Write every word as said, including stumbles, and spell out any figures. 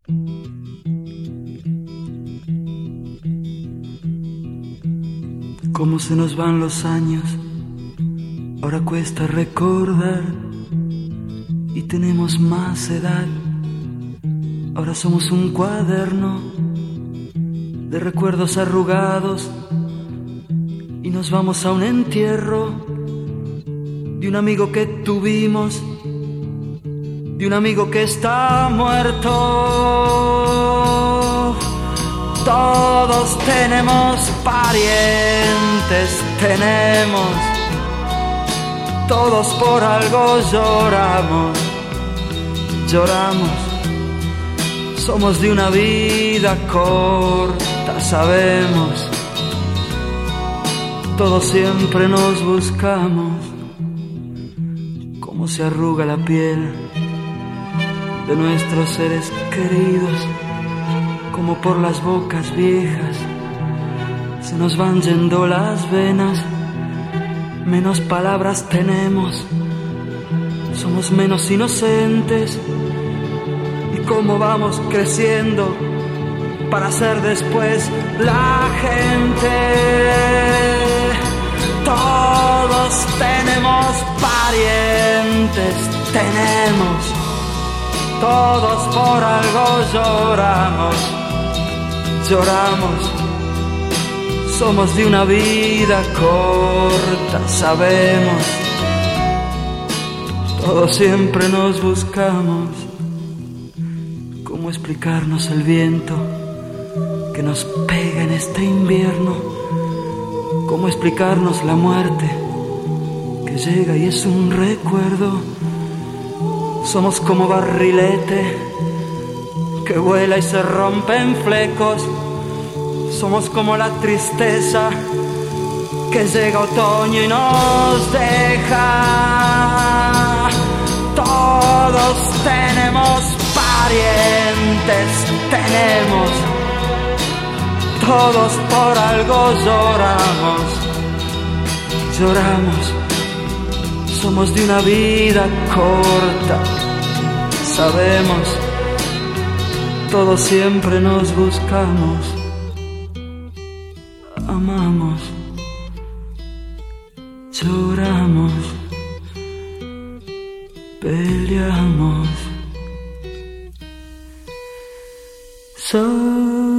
Cómo se nos van los años, ahora cuesta recordar y tenemos más edad. Ahora somos un cuaderno de recuerdos arrugados y nos vamos a un entierro de un amigo que tuvimos, de un amigo que está muerto. Todos tenemos parientes, tenemos, todos por algo lloramos, lloramos. Somos de una vida corta, sabemos, todos siempre nos buscamos. Cómo se arruga la piel de nuestros seres queridos, como por las bocas viejas se nos van yendo las venas. Menos palabras tenemos, somos menos inocentes. Y cómo vamos creciendo para ser después la gente. Todos tenemos parientes, tenemos, todos por algo lloramos, lloramos. Somos de una vida corta, sabemos, todos siempre nos buscamos. ¿Cómo explicarnos el viento que nos pega en este invierno? ¿Cómo explicarnos la muerte que llega y es un recuerdo? Somos como barrilete que vuela y se rompe en flecos. Somos como la tristeza que llega otoño y nos deja. Todos tenemos parientes, tenemos, todos por algo lloramos, lloramos. Somos de una vida corta, sabemos, todos siempre nos buscamos. Amamos, lloramos, peleamos. So